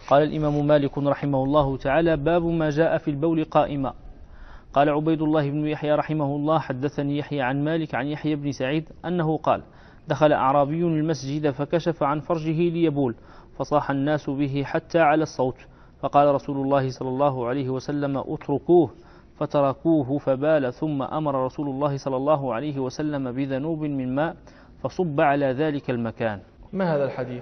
قال الإمام مالك رحمه الله تعالى: باب ما جاء في البول قائما. قال عبيد الله بن يحيى رحمه الله: حدثني يحيى عن مالك عن يحيى بن سعيد أنه قال: دخل أعرابي المسجد فكشف عن فرجه ليبول، فصاح الناس به حتى على الصوت، فقال رسول الله صلى الله عليه وسلم: اتركوه، فتركوه فبال، ثم أمر رسول الله صلى الله عليه وسلم بذنوب من ماء فصب على ذلك المكان. ما هذا الحديث؟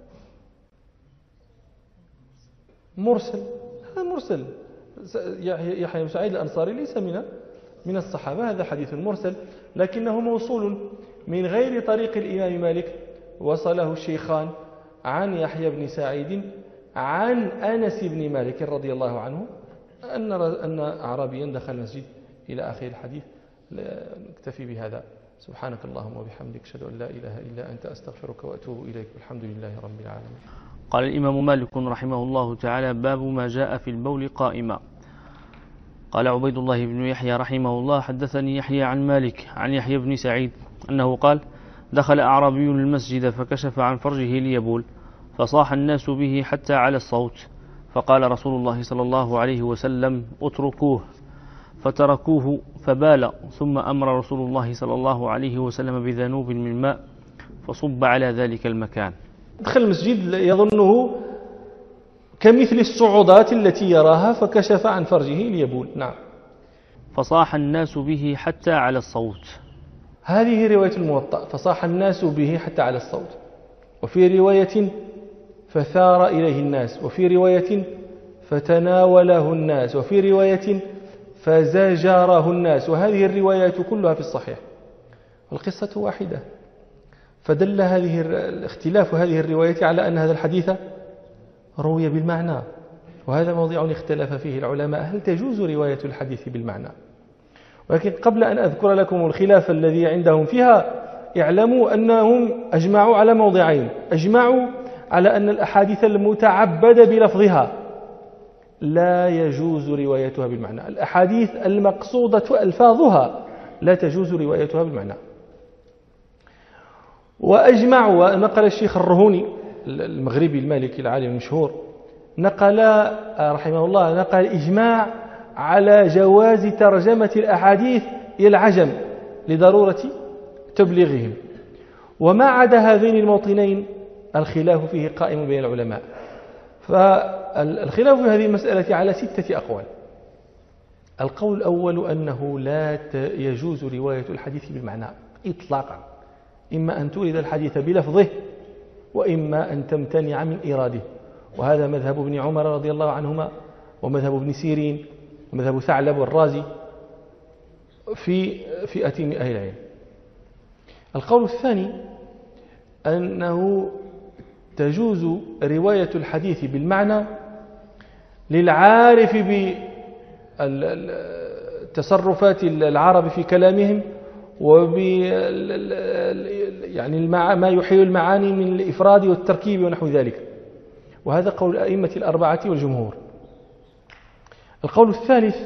مرسل. هذا مرسل. يحيى بن سعيد الأنصاري ليس من الصحابة، هذا حديث مرسل، لكنه موصول من غير طريق الإمام مالك، وصله الشيخان عن يحيى بن سعيد عن أنس بن مالك رضي الله عنه أن أعرابيا دخل المسجد إلى آخر الحديث. نكتفي بهذا. سبحانك اللهم وبحمدك، أشهد أن لا إله إلا أنت، أستغفرك وأتوب إليك، والحمد لله رب العالمين. قال الإمام مالك رحمه الله تعالى: باب ما جاء في البول قائما. قال عبيد الله بن يحيى رحمه الله: حدثني يحيى عن مالك عن يحيى بن سعيد أنه قال: دخل أعرابي المسجد فكشف عن فرجه ليبول، فصاح الناس به حتى على الصوت، فقال رسول الله صلى الله عليه وسلم: اتركوه، فتركوه فبال، ثم أمر رسول الله صلى الله عليه وسلم بذنوب من ماء فصب على ذلك المكان. دخل المسجد يظنه كمثل الصعودات التي يراها، فكشف عن فرجه ليبول. نعم. فصاح الناس به حتى على الصوت. هذه رواية الموطأ: فصاح الناس به حتى على الصوت. وفي رواية: فثار إليه الناس. وفي رواية: فتناوله الناس. وفي رواية: فزجره الناس. وهذه الروايات كلها في الصحيح، القصة واحدة. فدل اختلاف هذه الروايات على أن هذا الحديث روي بالمعنى، وهذا موضع اختلف فيه العلماء: هل تجوز رواية الحديث بالمعنى؟ ولكن قبل أن أذكر لكم الخلاف الذي عندهم فيها، اعلموا أنهم أجمعوا على موضعين. أجمعوا على أن الأحاديث المتعبدة بلفظها لا يجوز روايتها بالمعنى. الأحاديث المقصودة ألفاظها لا تجوز روايتها بالمعنى. وأجمعوا، ونقل الشيخ الرهوني المغربي المالكي العالم المشهور، نقل رحمه الله إجماع على جواز ترجمة الأحاديث إلى العجم لضرورة تبليغهم. وما عدا هذين الموطنين الخلاف فيه قائم بين العلماء. فالخلاف في هذه المسألة على 6 أقوال. القول الأول أنه لا يجوز رواية الحديث بالمعنى إطلاقا، إما أن تورد الحديث بلفظه، وإما أن تمتنع من إراده. وهذا مذهب ابن عمر رضي الله عنهما، ومذهب ابن سيرين، ومذهب ثعلب والرازي في فئة من أهل العلم. القول الثاني أنه تجوز رواية الحديث بالمعنى للعارف بتصرفات العرب في كلامهم، يعني ما يحيل المعاني من الإفراد والتركيب ونحو ذلك. وهذا قول الأئمة الأربعة والجمهور. القول الثالث: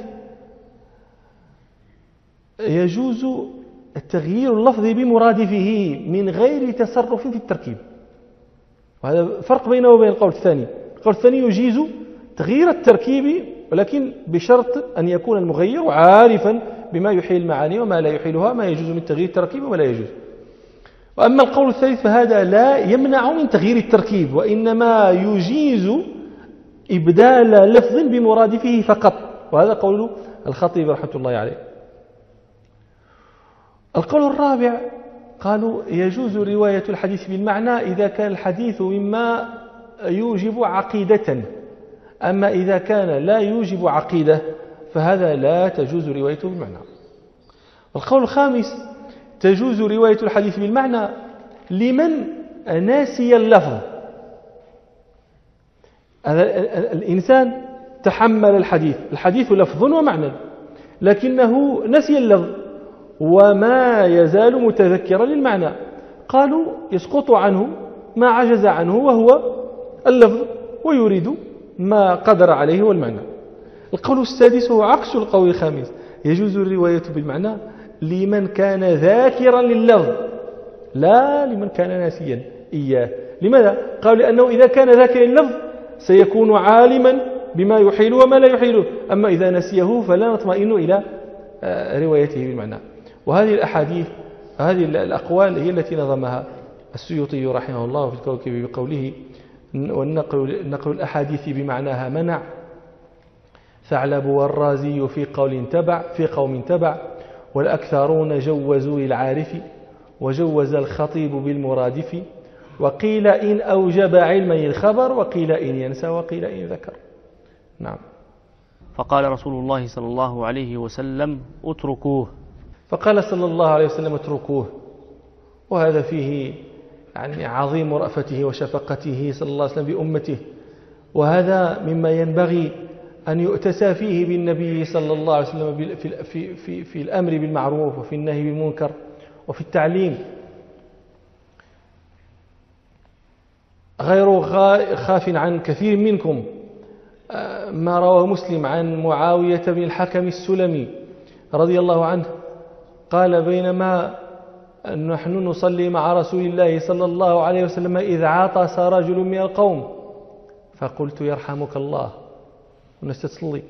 يجوز التغيير اللفظي بمرادفه من غير تصرف في التركيب. وهذا فرق بينه وبين القول الثاني. القول الثاني يجيز تغيير التركيب، ولكن بشرط أن يكون المغير عارفا بما يحيل المعاني وما لا يحيلها، ما يجوز من تغيير التركيب وما لا يجوز. وأما القول الثالث فهذا لا يمنع من تغيير التركيب، وإنما يجيز إبدال لفظ بمرادفه فقط. وهذا قول الخطيب رحمة الله عليه. القول الرابع قالوا يجوز رواية الحديث بالمعنى إذا كان الحديث مما يوجب عقيدة، أما إذا كان لا يوجب عقيدة فهذا لا تجوز روايته بالمعنى. القول الخامس: تجوز رواية الحديث بالمعنى لمن ناسي اللفظ. الإنسان تحمل الحديث لفظ ومعنى، لكنه نسي اللفظ وما يزال متذكرا للمعنى. قالوا يسقط عنه ما عجز عنه وهو اللفظ، ويريد ما قدر عليه والمعنى. القول السادس هو عكس القول الخامس: يجوز الرواية بالمعنى لمن كان ذاكرا لللفظ لا لمن كان ناسيا إياه. لماذا؟ قالوا لأنه إذا كان ذاكرا لللفظ سيكون عالما بما يحيل وما لا يحيله. أما إذا نسيه فلا نطمئن إلى روايته بالمعنى. وهذه الأحاديث هذه الأقوال هي التي نظمها السيوطي رحمه الله في الكوكب بقوله: والنقل الأحاديث بمعناها منع، ثعلب والرازي في قوم تبع، والأكثرون جوزوا للعارف، وجوز الخطيب بالمرادف، وقيل إن أوجب علما الخبر، وقيل إن ينسى، وقيل إن ذكر. نعم. فقال رسول الله صلى الله عليه وسلم: اتركوه. فقال صلى الله عليه وسلم: اتركوه. وهذا فيه يعني عظيم رأفته وشفقته صلى الله عليه وسلم بأمته، وهذا مما ينبغي أن يؤتسى فيه بالنبي صلى الله عليه وسلم في الأمر بالمعروف وفي النهي بالمنكر وفي التعليم. غير خاف عن كثير منكم ما رواه مسلم عن معاوية بن الحكم السلمي رضي الله عنه قال: بينما نحن نصلي مع رسول الله صلى الله عليه وسلم إذ عطس رجل من القوم، فقلت: يرحمك الله، ونستصلي.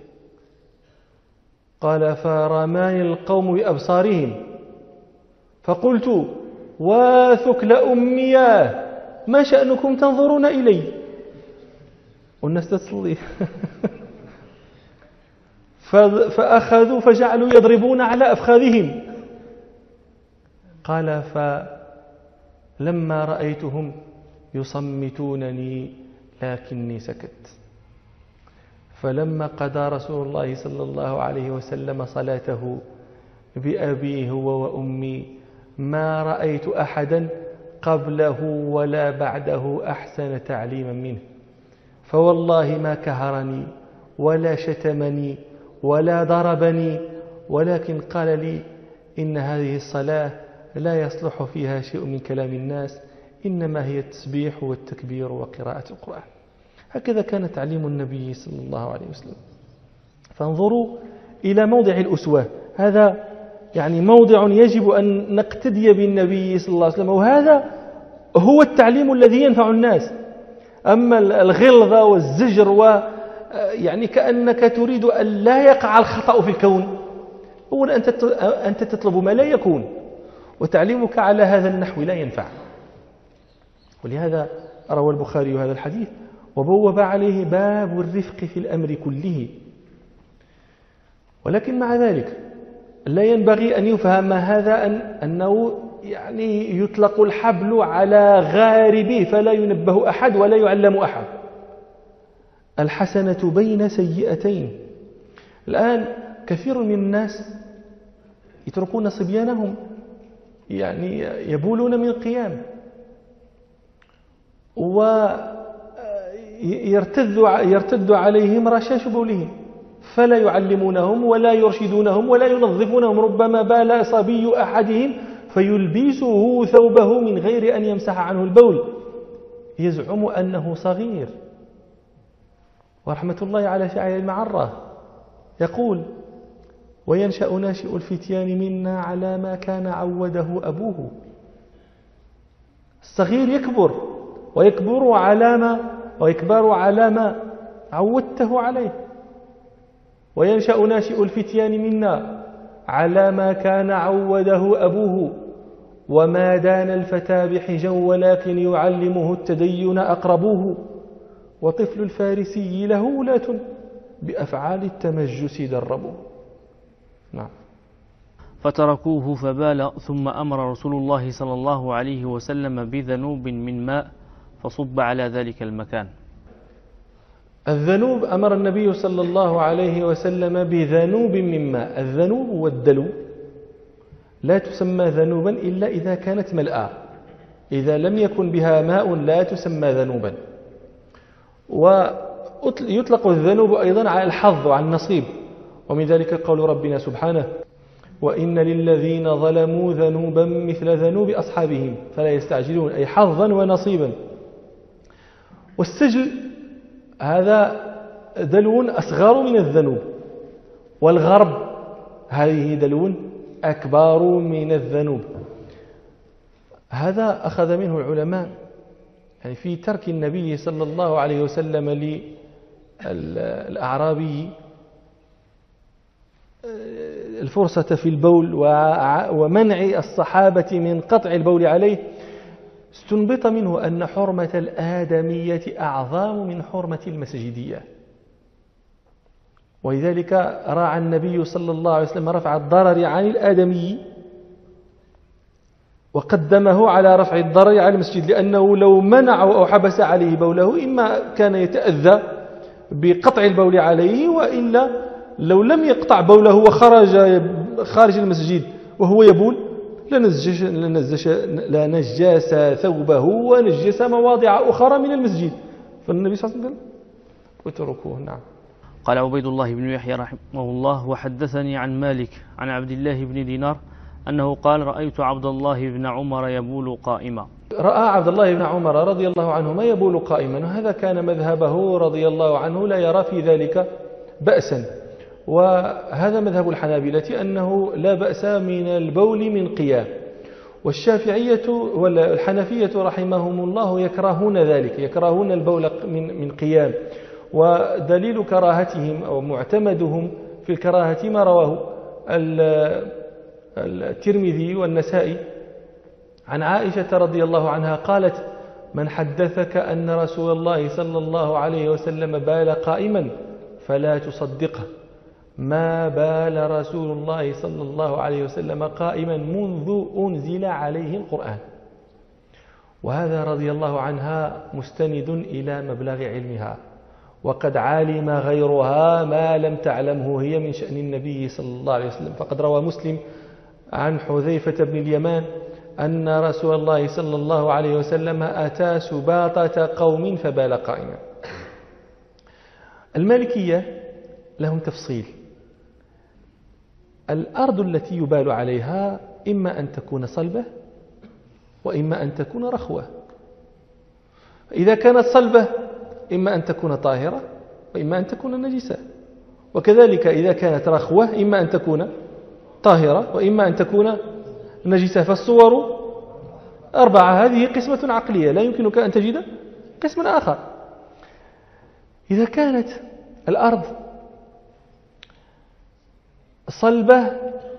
قال: فرماني القوم بأبصارهم، فقلت: واثكل أمياه، ما شأنكم تنظرون إلي؟ والناس تصلي. فأخذوا فجعلوا يضربون على أفخاذهم. قال: فلما رأيتهم يصمتونني لكني سكت. فلما قضى رسول الله صلى الله عليه وسلم صلاته بأبي هو وأمي ما رأيت أحدا قبله ولا بعده أحسن تعليما منه، فوالله ما كهرني ولا شتمني ولا ضربني، ولكن قال لي: إن هذه الصلاة لا يصلح فيها شيء من كلام الناس، إنما هي التسبيح والتكبير وقراءة القرآن. هكذا كان تعليم النبي صلى الله عليه وسلم. فانظروا إلى موضع الأسوة، هذا يعني موضع يجب أن نقتدي بالنبي صلى الله عليه وسلم، وهذا هو التعليم الذي ينفع الناس. أما الغلظة والزجر يعني كأنك تريد أن لا يقع الخطأ في الكون، أولا أنت تطلب ما لا يكون، وتعليمك على هذا النحو لا ينفع. ولهذا روى البخاري هذا الحديث وبوب عليه باب الرفق في الأمر كله. ولكن مع ذلك لا ينبغي أن يفهم هذا أنه يعني يطلق الحبل على غاربه فلا ينبه أحد ولا يعلم أحد. الحسنة بين سيئتين. الآن كثير من الناس يتركون صبيانهم يعني يبولون من القيام، ويرتد عليهم رشاش بولهم، فلا يعلمونهم ولا يرشدونهم ولا ينظفونهم. ربما بال صبي أحدهم فيلبسه ثوبه من غير أن يمسح عنه البول، يزعم أنه صغير. ورحمة الله على شاعر المعرة يقول: وينشأ ناشئ الفتيان منا على ما كان عوده أبوه. الصغير يكبر ويكبر على ما عودته عليه. وينشأ ناشئ الفتيان منا على ما كان عوده أبوه، وما دان الفتى بحجا ولكن يعلمه التدين أقربوه، وطفل الفارسي له ولاة بأفعال التمجس دربوه. نعم. فتركوه فبال، ثم أمر رسول الله صلى الله عليه وسلم بذنوب من ماء فصب على ذلك المكان. الذنوب أمر النبي صلى الله عليه وسلم بذنوب من ماء. الذنوب والدلو لا تسمى ذنوبا إلا إذا كانت ملأى، إذا لم يكن بها ماء لا تسمى ذنوبا. ويطلق الذنوب أيضا على الحظ وعلى النصيب، ومن ذلك قول ربنا سبحانه: وإن للذين ظلموا ذنوبا مثل ذنوب أصحابهم فلا يستعجلون، أي حظا ونصيبا. والسجل هذا دلو أصغر من الذنوب، والغرب هذه دلو أكبر من الذنوب. هذا أخذ منه العلماء يعني في ترك النبي صلى الله عليه وسلم للأعرابي الفرصة في البول ومنع الصحابة من قطع البول عليه، استنبط منه أن حرمة الآدمية أعظم من حرمة المسجدية. ولذلك راعى النبي صلى الله عليه وسلم رفع الضرر عن الآدمي وقدمه على رفع الضرر على المسجد، لأنه لو منع أو حبس عليه بوله إما كان يتأذى بقطع البول عليه، وإلا لو لم يقطع بوله وخرج خارج المسجد وهو يبول لنجس ثوبه ونجس مواضع أخرى من المسجد. فالنبي صلى الله عليه وسلم وتركوه. نعم. قال عبيد الله بن يحيى رحمه الله: وحدثني عن مالك عن عبد الله بن دينار أنه قال: رأيت عبد الله بن عمر يبول قائما. رأى عبد الله بن عمر رضي الله عنهما يبول قائما، وهذا كان مذهبه رضي الله عنه، لا يرى في ذلك بأسا. وهذا مذهب الحنابلة أنه لا بأس من البول من قيام، والشافعية والحنفية رحمهم الله يكرهون ذلك، يكرهون البول من قيام. ودليل كراهتهم أو معتمدهم في الكراهة ما رواه الترمذي والنسائي عن عائشة رضي الله عنها قالت: من حدثك أن رسول الله صلى الله عليه وسلم بال قائما فلا تصدقه، ما بال رسول الله صلى الله عليه وسلم قائما منذ أنزل عليه القرآن. وهذا رضي الله عنها مستند إلى مبلغ علمها، وقد علم غيرها ما لم تعلمه هي من شأن النبي صلى الله عليه وسلم. فقد روى مسلم عن حذيفة بن اليمان أن رسول الله صلى الله عليه وسلم أتى سباطة قوم فبال قائما. المالكية لهم تفصيل: الأرض التي يبال عليها إما أن تكون صلبة وإما أن تكون رخوة. إذا كانت صلبة إما أن تكون طاهرة وإما أن تكون نجسة، وكذلك إذا كانت رخوة إما أن تكون طاهرة وإما أن تكون نجسة. فالصور 4. هذه قسمة عقلية، لا يمكنك أن تجد قسما آخر. إذا كانت الأرض صلبة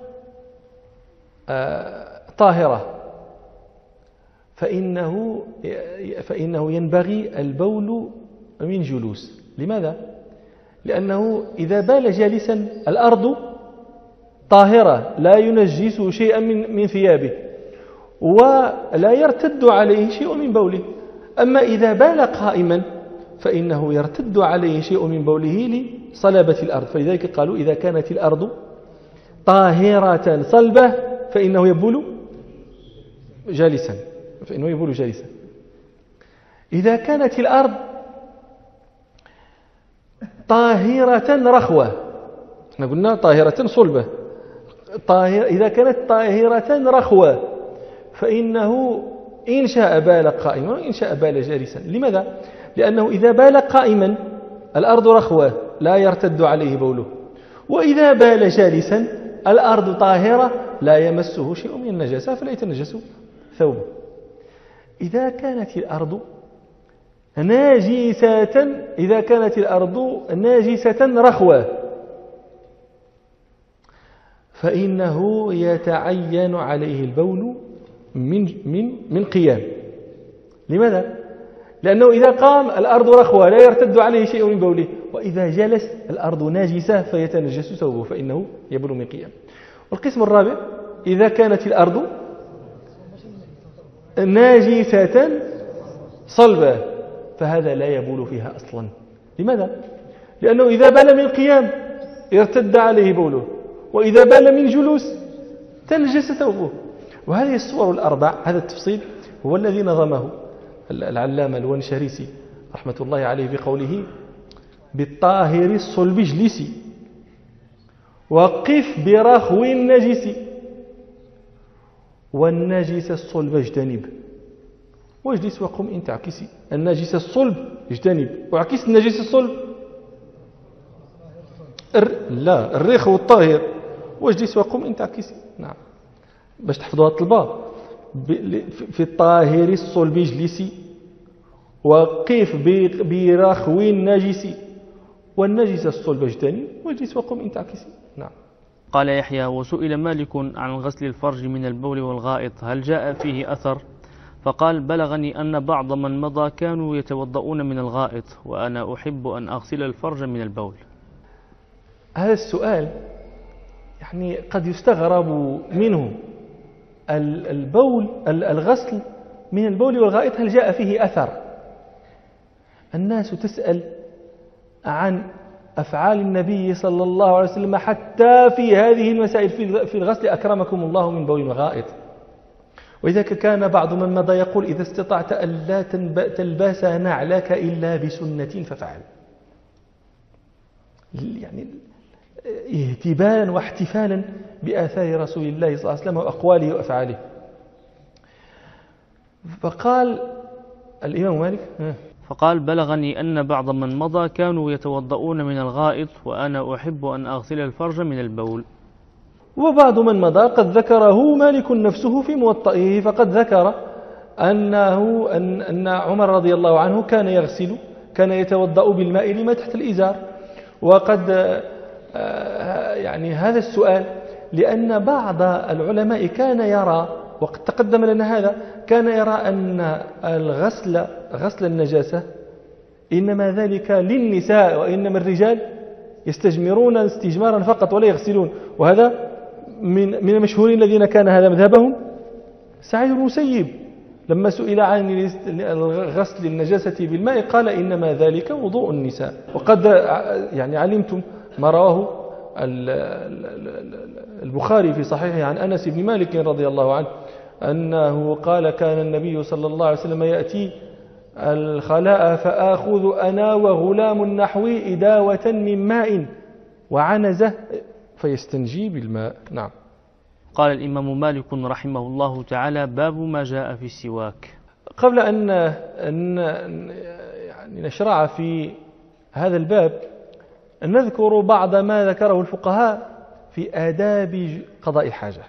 طاهرة فإنه ينبغي البول من جلوس. لماذا؟ لأنه إذا بال جالسا الأرض طاهرة لا ينجس شيئا من ثيابه ولا يرتد عليه شيء من بوله. أما إذا بال قائما فإنه يرتد عليه شيء من بوله لصلابة الأرض. فلذلك قالوا إذا كانت الأرض طاهرة صلبة فإنه يبول جالسا، إذا كانت الأرض طاهرة رخوة، احنا قلنا طاهرة صلبة، إذا كانت طاهرة رخوة فإنه إن شاء بال قائما وإن شاء بال جالسا. لماذا؟ لأنه إذا بال قائما الأرض رخوة لا يرتد عليه بوله، وإذا بال جالسا الأرض طاهرة لا يمسه شيء من النجاسة فلا يتنجس ثوبه. إذا كانت الأرض ناجسة رخوة فإنه يتعين عليه البول من قيام. لماذا؟ لأنه إذا قام الأرض رخوة لا يرتد عليه شيء من بوله، وإذا جلس الأرض ناجسة فيتنجس ثوبه فإنه يبول من قيام. والقسم الرابع: إذا كانت الأرض ناجسة صلبة فهذا لا يبول فيها أصلا. لماذا؟ لأنه إذا بال من قيام يرتد عليه بوله، وإذا بال من جلوس تنجس ثوبه. وهذه الصور 4، هذا التفصيل هو الذي نظمه العلامة الونشريسي رحمة الله عليه بقوله: بالطاهر الصلب اجلسي وقف برخو النجس والنجس الصلب اجتنب واجلس وقم إن تعكسي. النجس الصلب اجتنب وعكس النجس الصلب لا الرخو الطاهر واجلس وقم إن تعكسي. نعم، باش تحفظوا هذا الطلبة: في الطاهر الصلب اجلسي وقف برخو نجس، والنجس الصلب اجتني واجلس وقم إن تعكسي. نعم. قال يحيى: وسئل مالك عن غسل الفرج من البول والغائط هل جاء فيه أثر؟ فقال: بلغني أن بعض من مضى كانوا يتوضؤون من الغائط، وأنا أحب أن أغسل الفرج من البول. هذا السؤال يعني قد يستغرب منه. الغسل من البول والغائط هل جاء فيه أثر؟ الناس تسأل عن أفعال النبي صلى الله عليه وسلم حتى في هذه المسائل، في الغسل أكرمكم الله من بول وغائط. وإذا كان بعض من مضى يقول: إذا استطعت أن لا تلبس نعلك إلا بسنة ففعل، يعني اهتبالا واحتفالا بآثار رسول الله صلى الله عليه وسلم وأقواله وأفعاله. فقال الإمام مالك: فقال: بلغني أن بعض من مضى كانوا يتوضؤون من الغائط، وأنا أحب أن أغسل الفرج من البول. وبعض من مضى قد ذكره مالك نفسه في موطئه، فقد ذكر أن عمر رضي الله عنه كان يتوضأ بالماء لما تحت الإزار. وقد يعني هذا السؤال لأن بعض العلماء كان يرى، وقد تقدم لنا هذا، كان يرى أن غسل النجاسة إنما ذلك للنساء، وإنما الرجال يستجمرون استجمارا فقط ولا يغسلون. وهذا من المشهورين الذين كان هذا مذهبهم سعيد بن المسيب، لما سئل عن غسل النجاسة بالماء قال: إنما ذلك وضوء النساء. وقد يعني علمتم ما رواه البخاري في صحيحه عن أنس بن مالك رضي الله عنه أنه قال: كان النبي صلى الله عليه وسلم يأتي الخلاء فآخذ أنا وغلام نحوي إداوة من ماء وعنزة فيستنجي بالماء. نعم. قال الإمام مالك رحمه الله تعالى: باب ما جاء في السواك. قبل أن يعني نشرع في هذا الباب نذكر بعض ما ذكره الفقهاء في آداب قضاء الحاجة،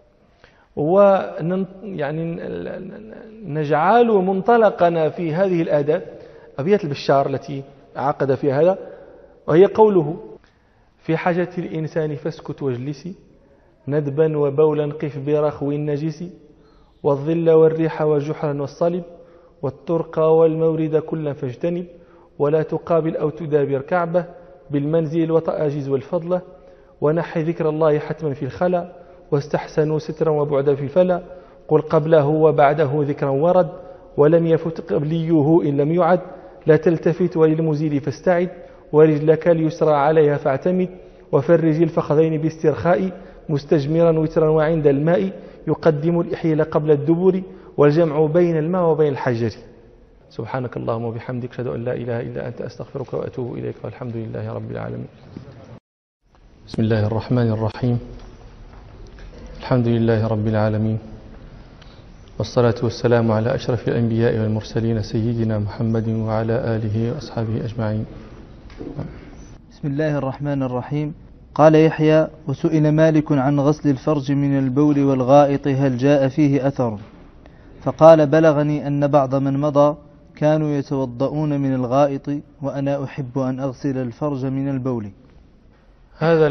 يعني نجعل منطلقنا في هذه الآداب أبيات البشار التي عقد فيها هذا، وهي قوله: في حاجة الإنسان فاسكت واجلسي، ندبا وبولا قف برخو النجس، والظل والريح وجحرا والصلب، والطرق والمورد كلا فاجتنب، ولا تقابل أو تدابر كعبة، بالمنزل الوطأجز والفضلة، ونحي ذكر الله حتما في الخلا، واستحسنوا سترا وبعدا في الفلا، قل قبله وبعده ذكرا ورد، ولم يفت قبليه إن لم يعد، لا تلتفت وللمزيل فاستعد، ورجلك اليسرى عليها فاعتمد، وفرج الفخذين باسترخاء، مستجمرا وترا وعند الماء، يقدم الإحيل قبل الدبر، والجمع بين الماء وبين الحجر. سبحانك اللهم وبحمدك، أشهد أن لا إله إلا أنت، أستغفرك وأتوب إليك، والحمد لله رب العالمين. بسم الله الرحمن الرحيم. الحمد لله رب العالمين، والصلاة والسلام على أشرف الأنبياء والمرسلين سيدنا محمد وعلى آله وأصحابه أجمعين. بسم الله الرحمن الرحيم. قال يحيى: وسئل مالك عن غسل الفرج من البول والغائط هل جاء فيه أثر؟ فقال: بلغني أن بعض من مضى كانوا يتوضؤون من الغائط، وأنا أحب أن أغسل الفرج من البول. هذا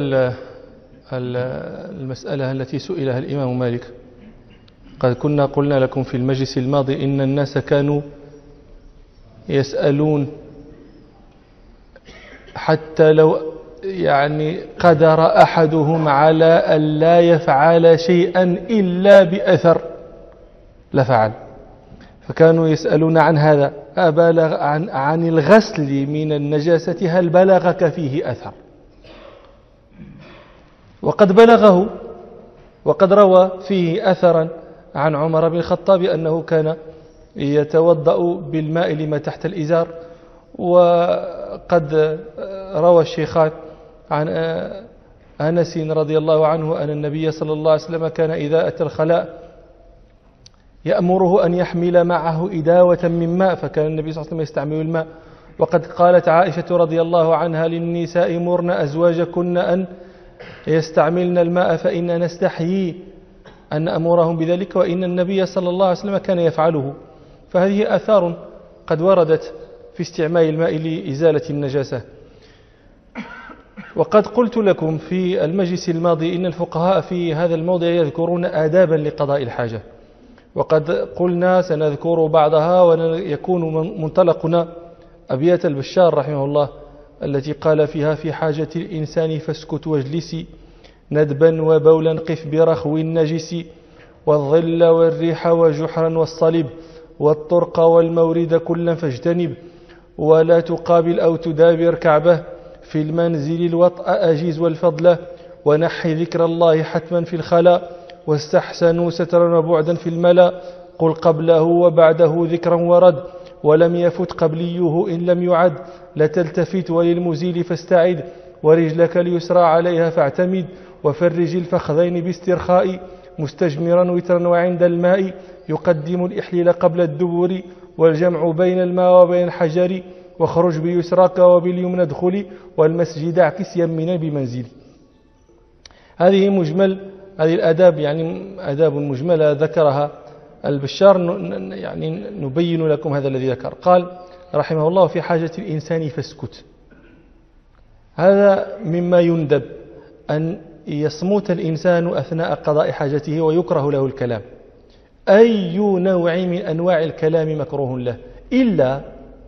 المسألة التي سئلها الإمام مالك، قد كنا قلنا لكم في المجلس الماضي إن الناس كانوا يسألون حتى لو يعني قدر أحدهم على أن لا يفعل شيئا إلا بأثر لفعل، فكانوا يسألون عن هذا: أبلغ عن الغسل من النجاسة هل بلغك فيه أثر؟ وقد بلغه، وقد روى فيه أثرا عن عمر بن الخطاب أنه كان يتوضأ بالماء لما تحت الإزار. وقد روى الشيخان عن أنس رضي الله عنه أن النبي صلى الله عليه وسلم كان إذا أتى الخلاء يأمره أن يحمل معه إداوة من ماء، فكان النبي صلى الله عليه وسلم يستعمل الماء. وقد قالت عائشة رضي الله عنها للنساء: مرن أزواجكن أن يستعملن الماء فإن نستحيي أن نأمرهم بذلك، وإن النبي صلى الله عليه وسلم كان يفعله. فهذه آثار قد وردت في استعمال الماء لإزالة النجاسة. وقد قلت لكم في المجلس الماضي إن الفقهاء في هذا الموضع يذكرون آدابا لقضاء الحاجة، وقد قلنا سنذكر بعضها، ويكون منطلقنا أبيات البشار رحمه الله التي قال فيها: في حاجة الإنسان فاسكت واجلسي، ندبا وبولا قف برخو النجس، والظل والريح وجحرا والصلب، والطرق والمورد كلا فاجتنب، ولا تقابل أو تدابر كعبه، في المنزل الوطأ أجيز والفضلة، ونحي ذكر الله حتما في الخلاء، واستحسنوا سترا وبعدا في الملا، قل قبله وبعده ذكرا ورد، ولم يفت قبليه إن لم يعد، لتلتفت وللمزيل فاستعد، ورجلك اليسرى عليها فاعتمد، وفرج الفخذين باسترخاء، مستجمرا وترا وعند الماء، يقدم الإحليل قبل الدبر، والجمع بين الماء وبين الحجر، واخرج بيسراك وباليمنى ادخلي، والمسجد اعكس يمنا بمنزلي. هذه الآداب يعني آداب مجملة ذكرها البشار، يعني نبين لكم هذا الذي ذكر. قال رحمه الله: في حاجة الإنسان فاسكت. هذا مما يندب أن يصمت الإنسان أثناء قضاء حاجته، ويكره له الكلام. أي نوع من أنواع الكلام مكروه له، إلا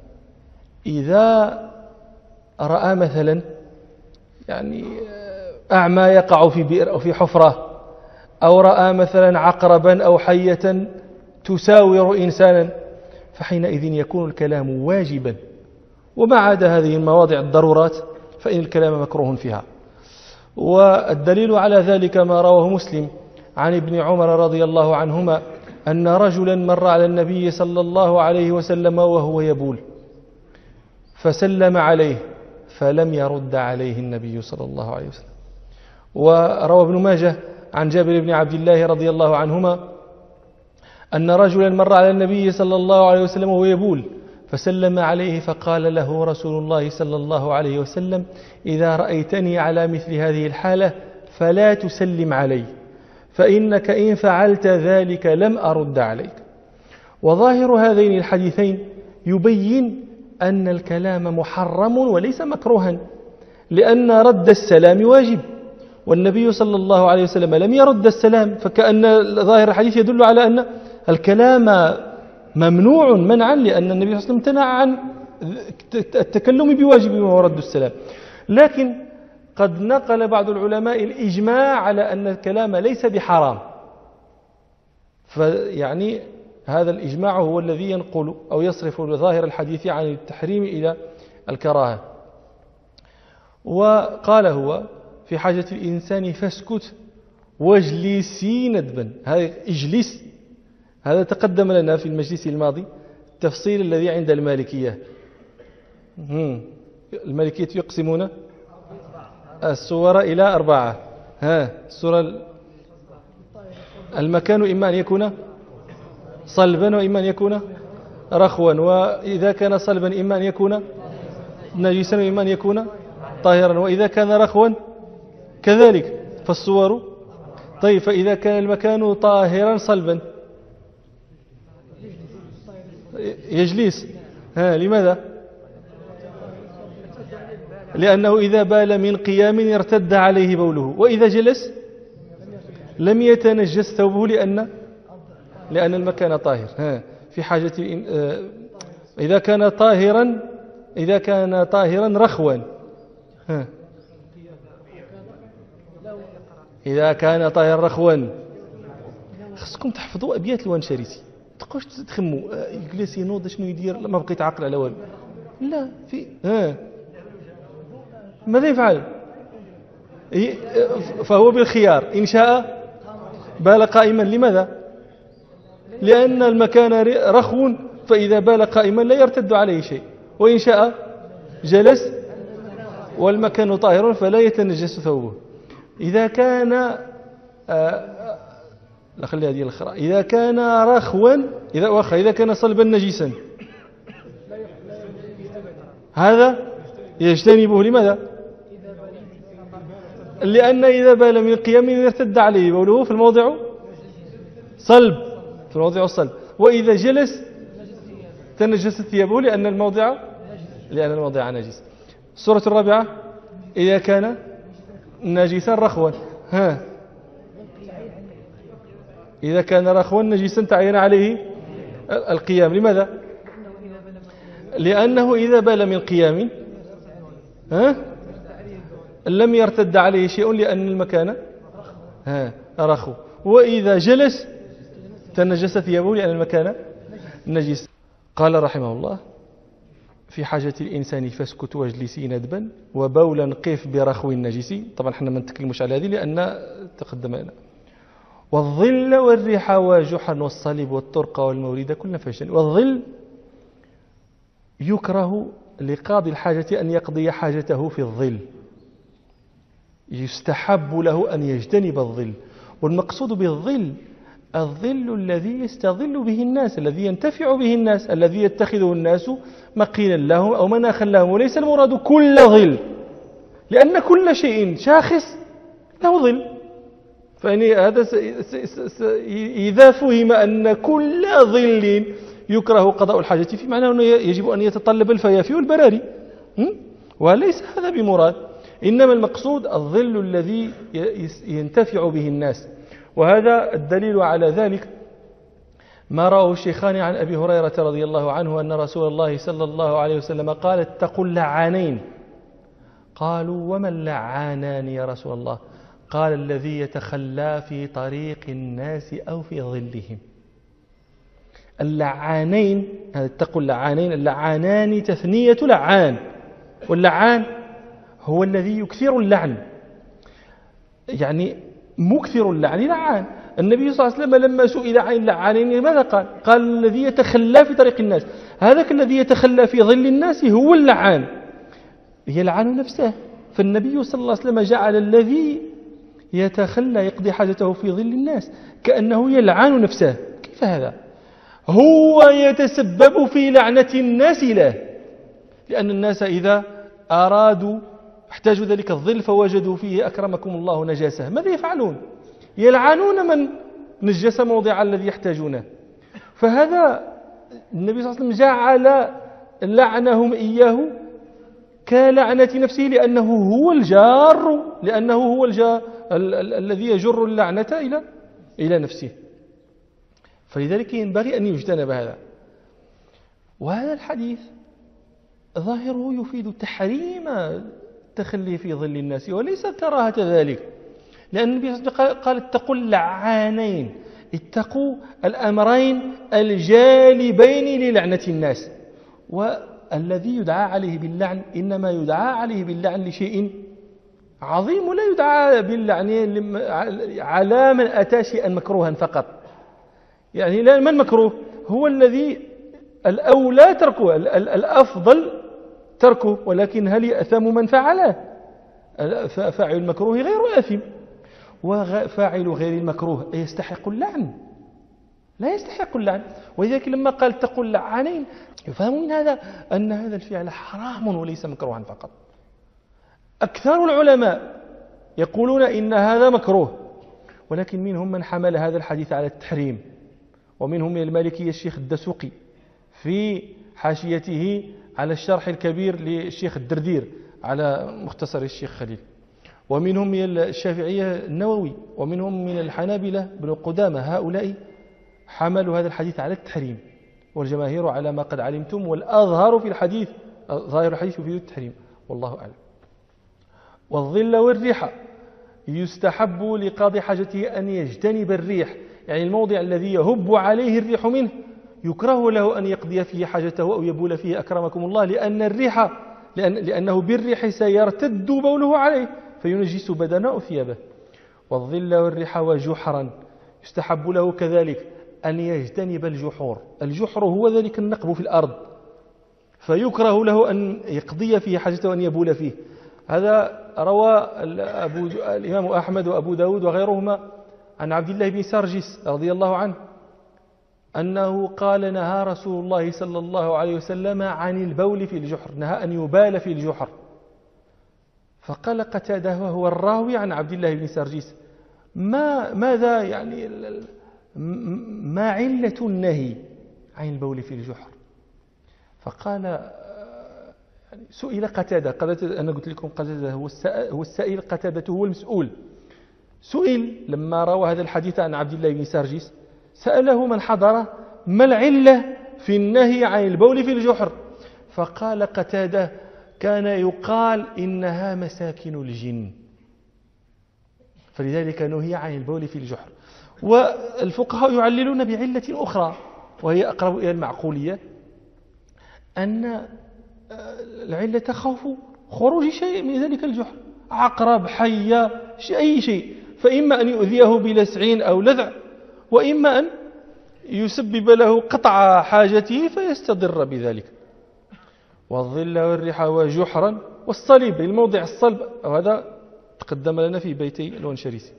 إذا رأى مثلا يعني أعمى يقع في بئر أو في حفرة، أو رأى مثلا عقربا أو حية تساور إنسانا، فحينئذ يكون الكلام واجبا. وما عدا هذه المواضع الضرورات فإن الكلام مكروه فيها. والدليل على ذلك ما رواه مسلم عن ابن عمر رضي الله عنهما أن رجلا مر على النبي صلى الله عليه وسلم وهو يبول، فسلم عليه فلم يرد عليه النبي صلى الله عليه وسلم. وروى ابن ماجه عن جابر بن عبد الله رضي الله عنهما أن رجلا مر على النبي صلى الله عليه وسلم وهو يبول، فسلم عليه فقال له رسول الله صلى الله عليه وسلم: إذا رأيتني على مثل هذه الحالة فلا تسلم علي، فإنك إن فعلت ذلك لم أرد عليك. وظاهر هذين الحديثين يبين أن الكلام محرم وليس مكروها، لأن رد السلام واجب، والنبي صلى الله عليه وسلم لم يرد السلام، فكأن ظاهر الحديث يدل على أن الكلام ممنوع منعا، لأن النبي صلى الله عليه وسلم امتنع عن التكلم بواجب وهو رد السلام. لكن قد نقل بعض العلماء الإجماع على أن الكلام ليس بحرام، فيعني هذا الإجماع هو الذي ينقل أو يصرف ظاهر الحديث عن التحريم إلى الكراهة. وقال هو: في حاجة الإنسان فاسكت واجلسي ندبا. هذا اجلس، هذا تقدم لنا في المجلس الماضي التفصيل الذي عند المالكية. المالكية يقسمون الصور إلى 4. الصورة المكان إما أن يكون صلبا وإما أن يكون رخوا، وإذا كان صلبا إما أن يكون نجسا وإما أن يكون طاهرا، وإذا كان رخوا كذلك فالصور. طيب، فإذا كان المكان طاهرا صلبا يجلس. لماذا؟ لأنه إذا بال من قيام ارتد عليه بوله، وإذا جلس لم يتنجس ثوبه لأن المكان طاهر. في حاجة إذا كان طاهرا رخوا، إذا كان طاهرا رخوا. خصكم تحفظوا أبيات الوانشريسي، تبقاوش تخموا يجلس ينوض شنو يدير، ما بقيت عقل على والو. لا، في ماذا يفعل؟ فهو بالخيار، إن شاء بال قائما. لماذا؟ لأن المكان رخو، فإذا بال قائما لا يرتد عليه شيء، وإن شاء جلس والمكان طاهر فلا يتنجس ثوبه. إذا كان لا خليها ديال الأخرى، إذا كان رخوا، إذا كان صلبا نجسا هذا يجتنبه. لماذا؟ لأن إذا بال من القيام يرتد عليه بوله في الموضع صلب، في الموضع الصلب، وإذا جلس تنجست ثيابه لأن الموضع نجس. السورة الرابعة إذا كان نجسا رخوا، إذا كان رخوا نجسا تعين عليه القيام. لماذا؟ لأنه إذا بال من قيام لم يرتد عليه شيء لأن المكان رخو، وإذا جلس تنجس ثيابه لأن المكان نجس. قال رحمه الله: في حاجة الإنسان فاسكت واجلسي ندبا وبولا قف برخو النجس. طبعا احنا ما نتكلمش على هذه لأن تقدم لنا. والظل والريح وجحا والصليب والطرق والمورد كلنا فاشن. والظل يكره لقاضي الحاجة أن يقضي حاجته في الظل، يستحب له أن يجتنب الظل. والمقصود بالظل الظل الذي يستظل به الناس، الذي ينتفع به الناس، الذي يتخذه الناس مقيلا لهم أو مناخا لهم، وليس المراد كل ظل، لأن كل شيء شاخص له ظل. فإن هذا إذا فهم أن كل ظل يكره قضاء الحاجة في معنى أنه يجب أن يتطلب الفيافي والبراري، وليس هذا بمراد. إنما المقصود الظل الذي ينتفع به الناس. وهذا الدليل على ذلك ما رواه الشيخان عن أبي هريرة رضي الله عنه أن رسول الله صلى الله عليه وسلم قال: اتقوا اللعانين. قالوا: وما اللعانان يا رسول الله؟ قال: الذي يتخلى في طريق الناس أو في ظلهم. اللعانين، اتقوا اللعانين، اللعانان تثنية لعان، واللعان هو الذي يكثر اللعن، يعني مكثر اللعن لعان. النبي صلى الله عليه وسلم لما سئل عن اللعانين ماذا قال؟ قال: الذي يتخلى في طريق الناس. هذاك الذي يتخلى في ظل الناس هو اللعان، يلعن نفسه. فالنبي صلى الله عليه وسلم جعل الذي يتخلى يقضي حاجته في ظل الناس كأنه يلعن نفسه. كيف هذا؟ هو يتسبب في لعنة الناس له، لأن الناس إذا أرادوا احتاجوا ذلك الظل فوجدوا فيه أكرمكم الله نجاسة، ماذا يفعلون؟ يلعنون من نجس موضع الذي يحتاجونه. فهذا النبي صلى الله عليه وسلم جعل لعنهم إياه كلعنة نفسه، لأنه هو الجار، لأنه هو الذي يجر اللعنة إلى نفسه. فلذلك ينبغي أن يجتنب هذا. وهذا الحديث ظاهره يفيد تحريم التخلي في ظل الناس وليس كراهة ذلك، لأن النبي صلى الله عليه وسلم قال: اتقوا اللعانين، اتقوا الأمرين الجالبين للعنة الناس. والذي يدعى عليه باللعن إنما يدعى عليه باللعن لشيء عظيم، ولا يدعى باللعن على من أتى شيئا مكروها فقط. يعني ما المكروه؟ هو الذي الأولى تركه، الأفضل تركه، ولكن هل يأثم من فعله؟ فاعل المكروه غير آثم، وفاعل غير المكروه يستحق اللعن؟ لا يستحق اللعن. ولذلك لما قال اتقوا اللعانين يفهم من هذا أن هذا الفعل حرام وليس مكروها فقط. أكثر العلماء يقولون إن هذا مكروه، ولكن منهم من حمل هذا الحديث على التحريم، ومنهم من المالكية الشيخ الدسوقي في حاشيته على الشرح الكبير للشيخ الدردير على مختصر الشيخ خليل، ومنهم من الشافعية النووي، ومنهم من الحنابلة بن قدامة. هؤلاء حملوا هذا الحديث على التحريم، والجماهير على ما قد علمتم، والأظهر في الحديث ظاهر الحديث يفيد التحريم، والله أعلم. والظل والريح يستحب لقاضي حاجته أن يجتنب الريح، يعني الموضع الذي يهب عليه الريح منه يكره له أن يقضي فيه حاجته أو يبول فيه أكرمكم الله، لأن الريح لأنه بالريح سيرتد بوله عليه فينجس بدنه أو ثيابه. والظل والريح وجحرا يستحب له كذلك أن يجتنب الجحور. الجحر هو ذلك النقب في الأرض، فيكره له أن يقضي فيه حاجته وأن يبول فيه. هذا روى الإمام أحمد وأبو داود وغيرهما عن عبد الله بن سرجس رضي الله عنه أنه قال: نهى رسول الله صلى الله عليه وسلم عن البول في الجحر، نهى أن يبال في الجحر. فقال قتادة وهو الراوي عن عبد الله بن سرجس: ماذا يعني ما علة النهي عن البول في الجحر؟ فقال يعني سئل قتادة، أنا قلت لكم قتادة هو السائل، قتادة هو المسؤول. سئل لما روى هذا الحديث عن عبد الله بن سرجس، سأله من حضره ما العلة في النهي عن البول في الجحر؟ فقال قتادة كان يقال إنها مساكن الجن، فلذلك نهي عن البول في الجحر. والفقهاء يعللون بعلة أخرى وهي أقرب إلى المعقولية، أن العلة خوف خروج شيء من ذلك الجحر، عقرب، حية، أي شيء، فإما أن يؤذيه بلسع أو لذع، وإما أن يسبب له قطع حاجته فيستضر بذلك. والظل والريح وجحرا والصليب للموضع الصلب، وهذا تقدم لنا في بيتي الونشريسي.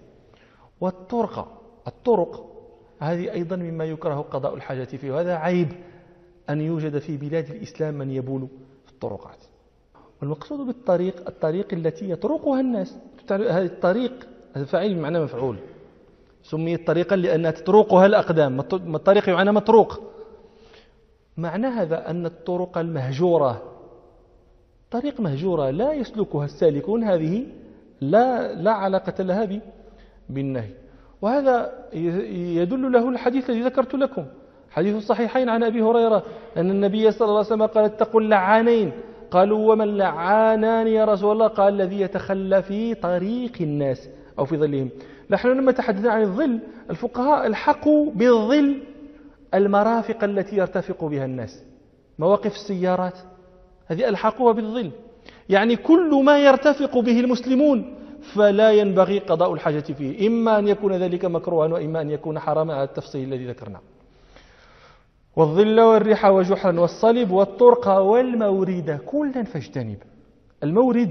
الطرق هذه أيضا مما يكره قضاء الحاجة فيه، وهذا عيب أن يوجد في بلاد الإسلام من يبول في الطرقات. والمقصود بالطريق الطريق التي يطرقها الناس. هذه الطريق فاعل بمعنى مفعول، سميت طريقا لأنها تطرقها الأقدام. الطريق بمعنى مطروق. معنى هذا أن الطرق المهجورة، طريق مهجورة لا يسلكها السالكون، هذه لا علاقة لها بالنهي. وهذا يدل له الحديث الذي ذكرت لكم، حديث الصحيحين عن أبي هريرة أن النبي صلى الله عليه وسلم قال اتقوا اللعانين. قالوا وما اللعانان يا رسول الله؟ قال الذي يتخلى في طريق الناس أو في ظلهم. نحن لما تحدثنا عن الظل، الفقهاء الحقوا بالظل المرافق التي يرتفق بها الناس، مواقف السيارات هذه ألحقوها بالظل، يعني كل ما يرتفق به المسلمون فلا ينبغي قضاء الحاجة فيه، إما أن يكون ذلك مكروها وإما أن يكون حراما على التفصيل الذي ذكرناه. والظل والريح وجحرا والصلب والطرق والمورد كلا فاجتنب. المورد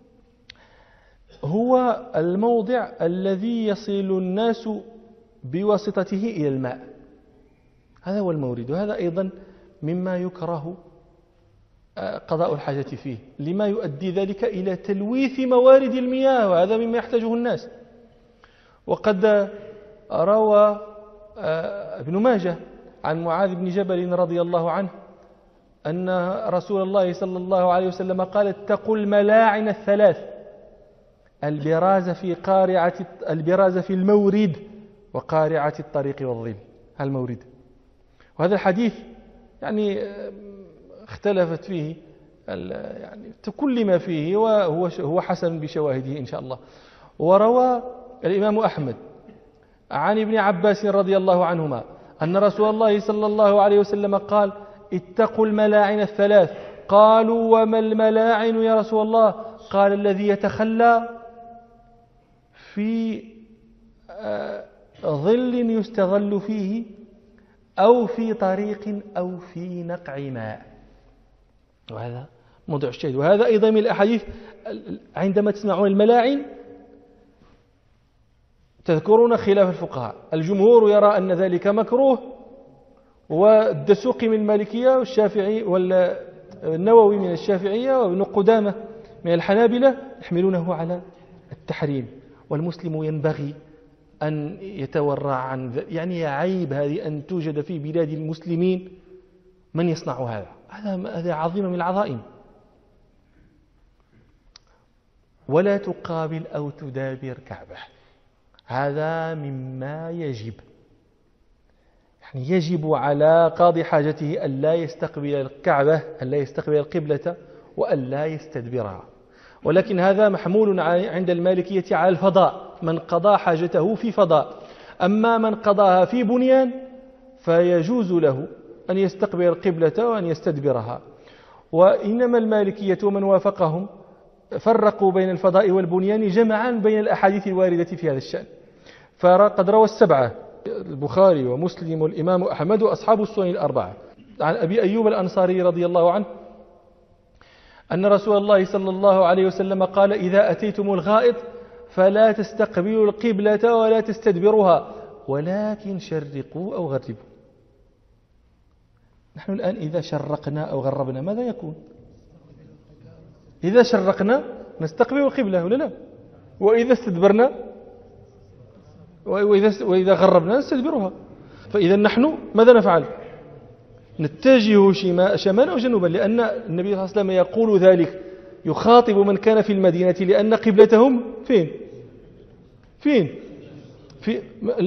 هو الموضع الذي يصل الناس بواسطته إلى الماء، هذا هو المورد. وهذا أيضا مما يكره قضاء الحاجة فيه، لما يؤدي ذلك إلى تلويث موارد المياه، وهذا مما يحتاجه الناس. وقد روى ابن ماجه عن معاذ بن جبل رضي الله عنه أن رسول الله صلى الله عليه وسلم قال اتقوا الملاعن الثلاث، البراز في المورد وقارعة الطريق والظل، المورد. وهذا الحديث يعني اختلفت فيه، يعني تكلم فيه، وهو حسن بشواهده إن شاء الله. وروى الإمام أحمد عن ابن عباس رضي الله عنهما أن رسول الله صلى الله عليه وسلم قال اتقوا الملاعن الثلاث. قالوا وما الملاعن يا رسول الله؟ قال الذي يتخلى في ظل يستظل فيه أو في طريق أو في نقع ماء. وهذا موضوع الشاهد. وهذا أيضا من الأحاديث، عندما تسمعون الملاعن تذكرون خلاف الفقهاء. الجمهور يرى أن ذلك مكروه، والدسوقي من المالكية والشافعي والنووي من الشافعية وابن قدامة من الحنابلة يحملونه على التحريم. والمسلم ينبغي أن يتورع عن يعني عيب هذه أن توجد في بلاد المسلمين من يصنع هذا عظيم من العظائم. ولا تقابل أو تدابر كعبة، هذا مما يجب، يعني يجب على قاضي حاجته أن لا يستقبل الكعبة، أن لا يستقبل القبلة، وأن لا يستدبرها. ولكن هذا محمول عند المالكية على الفضاء، من قضى حاجته في فضاء. أما من قضاها في بنيان فيجوز له أن يستقبل القبلة وأن يستدبرها. وإنما المالكية ومن وافقهم فرقوا بين الفضاء والبنيان جمعا بين الأحاديث الواردة في هذا الشأن. فقد روى السبعة، البخاري ومسلم والإمام أحمد وأصحاب السنن الأربعة، عن أبي أيوب الأنصاري رضي الله عنه أن رسول الله صلى الله عليه وسلم قال إذا أتيتم الغائط فلا تستقبلوا القبلة ولا تستدبروها ولكن شرقوا أو غربوا. نحن الآن إذا شرقنا أو غربنا ماذا يكون؟ إذا شرقنا نستقبل القبلة ولا لا؟ وإذا استدبرنا وإذا غربنا نستدبرها. فإذا نحن ماذا نفعل؟ نتجه شمالا وجنوبا، لأن النبي صلى الله عليه وسلم يقول ذلك، يخاطب من كان في المدينة، لأن قبلتهم فين؟ في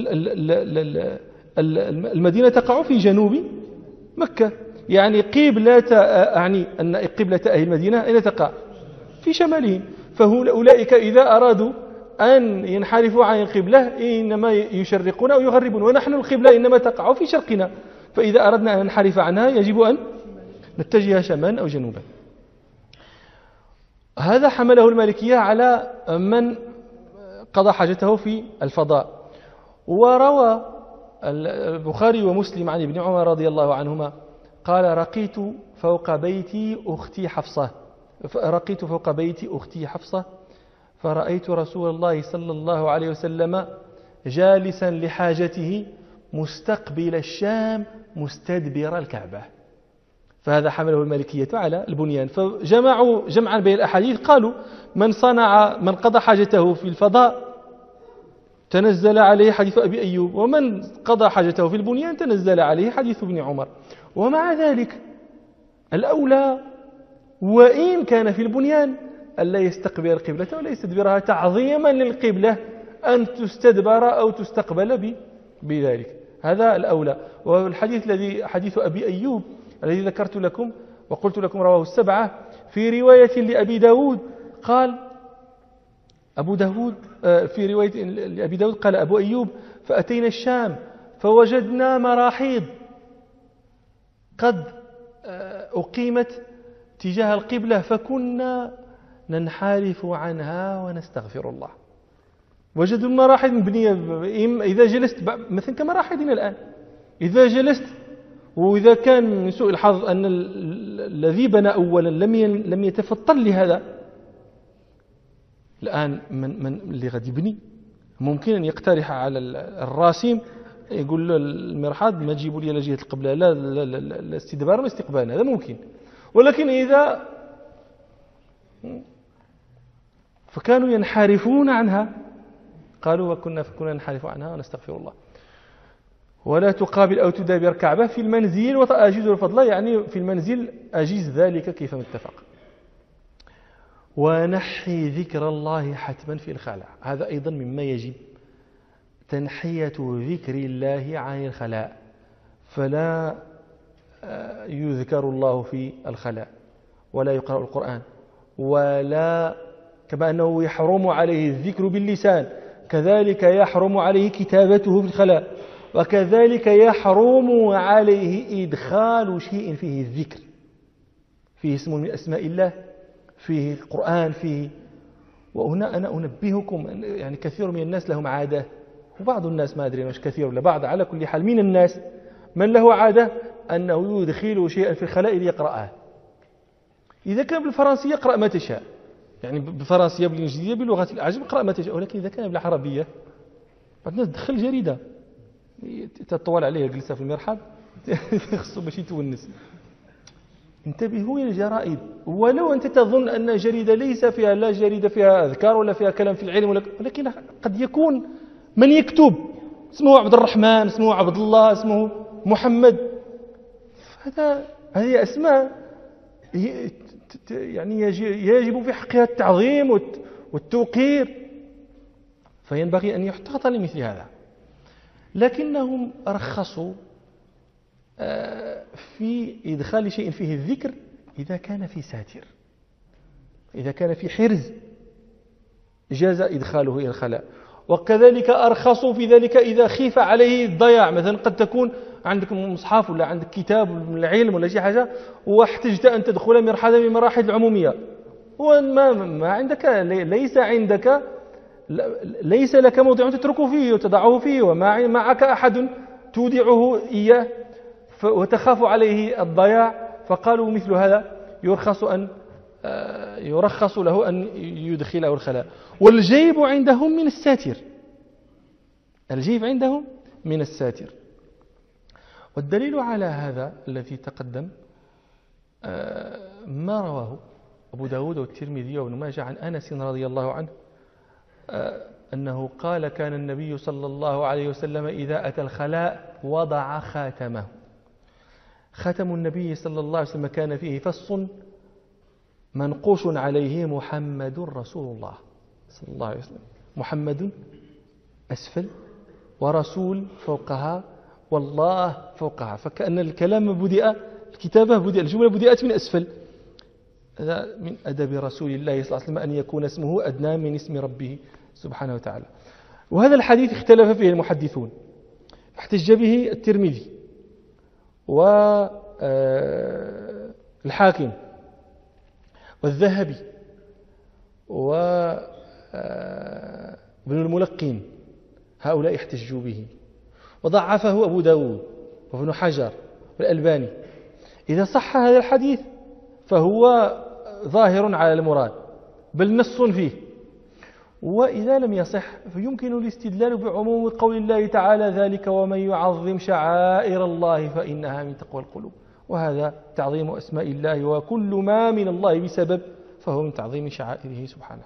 المدينة تقع في جنوب مكة، يعني أعني أن قبلة أهل المدينة أين تقع؟ في شمالهم. فأولئك إذا أرادوا أن ينحرفوا عن القبلة إنما يشرقون أو يغربون، ونحن القبلة إنما تقع في شرقنا، فإذا أردنا أن ننحرف عنها يجب أن نتجه شمالا أو جنوبا. هذا حمله المالكية على من قضى حاجته في الفضاء. وروى البخاري ومسلم عن ابن عمر رضي الله عنهما قال: رقيت فوق بيت أختي حفصة فرأيت رسول الله صلى الله عليه وسلم جالسا لحاجته مستقبل الشام مستدبر الكعبة. فهذا حمله المالكية على البنيان، فجمعوا جمعا بين الأحاديث، قالوا من قضى حاجته في الفضاء تنزل عليه حديث أبي أيوب، ومن قضى حاجته في البنيان تنزل عليه حديث ابن عمر. ومع ذلك الأولى وإن كان في البنيان ألا يستقبل القبلة ولا يستدبرها تعظيما للقبلة أن تستدبر أو تستقبل بذلك، هذا الأولى. والحديث الذي حديث أبي أيوب الذي ذكرت لكم وقلت لكم رواه السبعة، في رواية لأبي داود قال أبو داود، في رواية لأبي داود قال أبو أيوب: فأتينا الشام فوجدنا مراحيض قد أقيمت تجاه القبلة فكنا ننحرف عنها ونستغفر الله. وجدوا المراحيض مبنية، إذا جلست مثلا كمراحيضنا الآن، إذا جلست، وإذا كان من سوء الحظ أن الذي بنى أولا لم يتفطن لهذا، الآن من اللي غادي يبني ممكن أن يقترح على الراسم، يقول له المرحاض ما تجيبوا لي على جهة القبلة، لا استدبار ولا استقبال، هذا ممكن. ولكن إذا فكانوا ينحرفون عنها، قالوا وكنا ننحرف عنها ونستغفر الله. ولا تقابل أو تدابر كعبة في المنزل وأجيز الفضل، يعني في المنزل أجيز ذلك كيفما اتفق. ونحي ذكر الله حتما في الخلاء، هذا أيضا مما يجب، تنحية ذكر الله عن الخلاء، فلا يذكر الله في الخلاء ولا يقرأ القرآن، ولا كما أنه يحرم عليه الذكر باللسان كذلك يحرم عليه كتابته في الخلاء، وكذلك يحرم عليه إدخال شيء فيه الذكر، فيه اسم من أسماء الله، فيه القرآن، فيه. وهنا أنا أنبهكم، يعني كثير من الناس لهم عادة، وبعض الناس ما أدري مش كثير ولا بعض، على كل حال من الناس من له عادة أنه يدخل شيئا في الخلاء ليقرأه. إذا كان بالفرنسية اقرأ ما تشاء، يعني بالفرنسية بالإنجليزية بلغة الأعجم اقرأ ما تشاء، ولكن إذا كان بالعربية بعض الناس تدخل جريدة تطول عليها جلسة في المرحاض خصو باش يتونس. انتبهوا إلى الجرائد، ولو أنت تظن أن جريدة ليس فيها، لا جريدة فيها أذكار ولا فيها كلام في العلم، ولكن قد يكون من يكتب اسمه عبد الرحمن، اسمه عبد الله، اسمه محمد، هذه أسماء يعني يجب في حقها التعظيم والتوقير، فينبغي أن يحتاط لمثل هذا. لكنهم رخصوا في إدخال شيء فيه الذكر إذا كان في ساتر، إذا كان في حرز جاز إدخاله إلى الخلاء. وكذلك أرخصوا في ذلك إذا خيف عليه الضياع، مثلا قد تكون عندك مصحف ولا عندك كتاب من العلم ولا شيء حاجة، واحتجت أن تدخل مرحلة من المراحل العمومية، وما عندك، ليس لك موضع تتركه فيه وتضعه فيه، وما معك أحد تودعه إياه وتخاف عليه الضياع، فقالوا مثل هذا يرخص له أن يدخله الخلاء. والجيب عندهم من الساتر، الجيب عندهم من الساتر. والدليل على هذا الذي تقدم ما رواه أبو داود والترمذي وابن ماجه عن أنس رضي الله عنه أنه قال: كان النبي صلى الله عليه وسلم إذا أتى الخلاء وضع خاتمه. ختم النبي صلى الله عليه وسلم كان فيه فص منقوش عليه محمد رسول الله صلى الله عليه وسلم. محمد أسفل ورسول فوقها والله فوقها، فكأن الكلام بدأ، الكتابة بدأ، الجملة بدأت من أسفل. هذا من أدب رسول الله صلى الله عليه وسلم أن يكون اسمه أدنى من اسم ربه سبحانه وتعالى. وهذا الحديث اختلف فيه المحدثون، احتج به الترمذي والحاكم والذهبي وابن الملقين، هؤلاء احتجوا به، وضعفه أبو داود وابن حجر والألباني. إذا صح هذا الحديث فهو ظاهر على المراد بل نص فيه، وإذا لم يصح فيمكن الاستدلال بعموم قول الله تعالى ذلك ومن يعظم شعائر الله فإنها من تقوى القلوب، وهذا تعظيم أسماء الله، وكل ما من الله بسبب فهو من تعظيم شعائره سبحانه.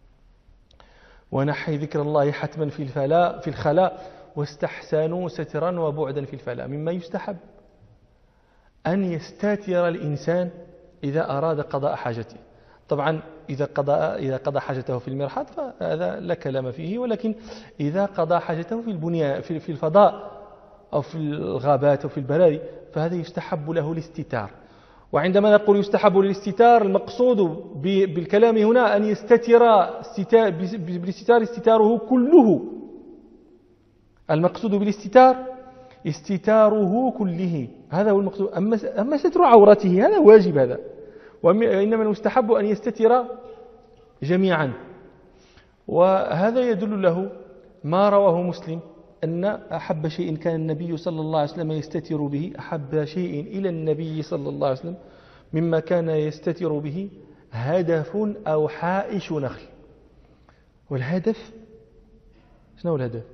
ونحي ذكر الله حتما في الخلاء واستحسنوا سترا وبعدا في الفلاء. مما يستحب أن يستتر الإنسان إذا أراد قضاء حاجته. طبعا إذا قضى حاجته في المرحاض فهذا لا كلام فيه، ولكن إذا قضى حاجته في البنيان في الفضاء أو في الغابات أو في البراري فهذا يستحب له الاستتار. وعندما نقول يستحب للاستتار المقصود بالكلام هنا أن يستتر بالاستتار استتاره كله. المقصود بالاستتار استتاره كله، هذا هو المقصود. أما ستر عورته هذا واجب، هذا وإنما المستحب أن يستتر جميعا. وهذا يدل له ما رواه مسلم أن أحب شيء كان النبي صلى الله عليه وسلم يستتر به، أحب شيء إلى النبي صلى الله عليه وسلم مما كان يستتر به هدف أو حائش نخل. والهدف شنو هو الهدف؟